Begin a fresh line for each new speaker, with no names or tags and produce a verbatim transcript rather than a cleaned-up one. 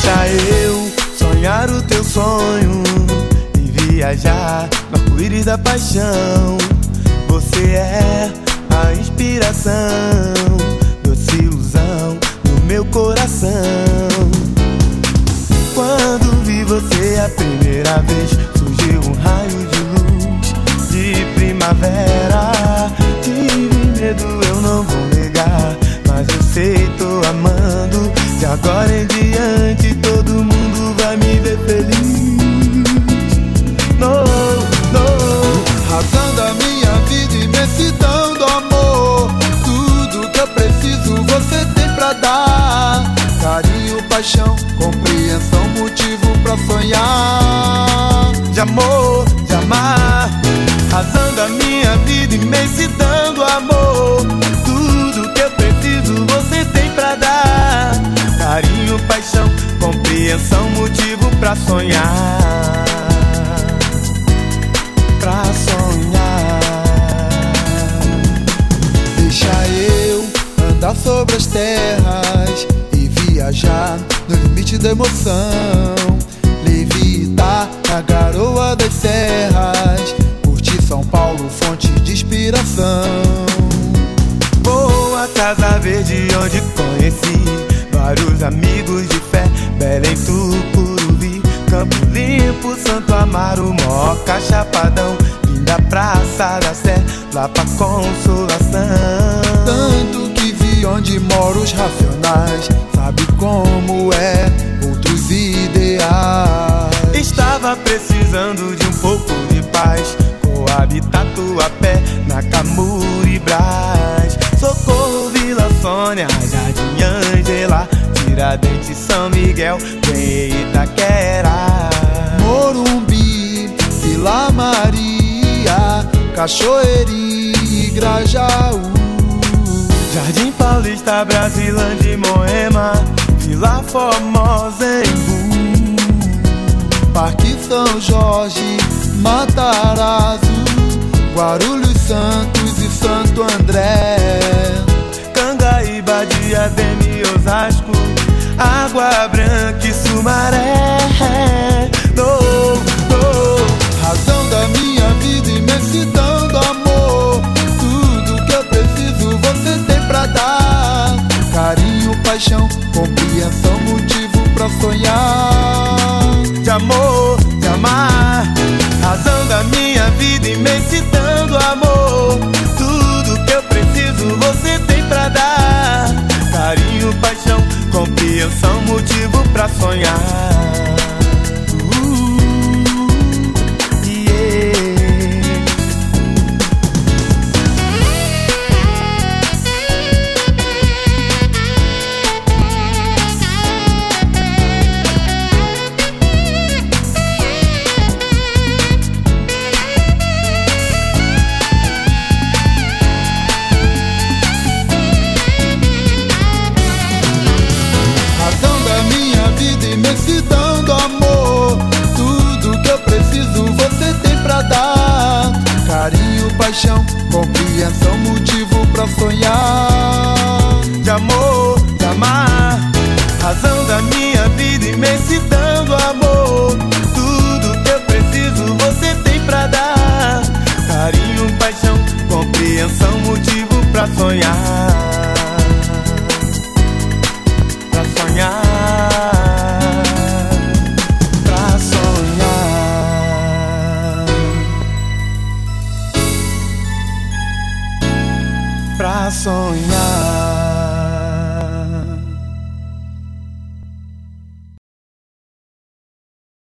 Deixa eu sonhar o teu sonho e viajar no arco-íris da paixão. Você é a inspiração, doce ilusão do meu coração. Quando vi você a primeira vez, surgiu um raio de luz de primavera. Tive medo, eu não vou negar, mas eu sei, tô amando. De agora em diante todo mundo vai me ver feliz. No, no.
Razão da minha vida, imensidão do amor. Tudo que eu preciso você tem pra dar. Carinho, paixão, compreensão, motivo pra sonhar.
De amor, de amar. Razão da minha vida, imensidão do amor. Tudo que eu preciso você tem pra dar. Carinho, paixão, compreensão, motivo pra sonhar. Pra sonhar.
Deixa eu andar sobre as terras e viajar no limite da emoção. Levitar na garoa das serras, curtir São Paulo, fonte de inspiração.
Vou à Casa Verde onde conheci vários amigos de fé. Belém, Tucuruvi, Campo Limpo, Santo Amaro, Moca, Chapadão, linda Praça da Sé, lá pra Consolação.
Tanto que vi onde moram os racionais, sabe como é, outros ideais.
Estava precisando de um pouco de paz, coabitar tua pé na Camuri Brás. Socorro, Vila Sônia, Jardim Ângela, Tiradentes, São Miguel, tem Itaquera.
Morumbi, Vila Maria, Cachoeirinha e Grajaú.
Jardim Paulista, Brasilândia e Moema, Vila Formosa, Embu.
Parque São Jorge, Matarazzo, Guarulhos, Santos e Santo André.
Cangaíba, Diadema e Osasco, Água Branca e Sumaré. No, no.
Razão da minha vida, imensidão do amor. Tudo que eu preciso você tem pra dar. Carinho, paixão, compreensão, motivo pra sonhar.
De amor, de amar. Razão da minha vida, imensidão do amor. Tudo que eu preciso você tem pra dar. Carinho, paixão, compreensão, motivo pra sonhar.
Imensidão do amor, tudo que eu preciso você tem pra dar. Carinho, paixão, compreensão, motivo pra sonhar.
De amor, de amar. Razão da minha vida, imensidão do amor. Tudo que eu preciso você tem pra dar. Carinho, paixão, compreensão, motivo pra sonhar. Pra sonhar. Pra sonhar.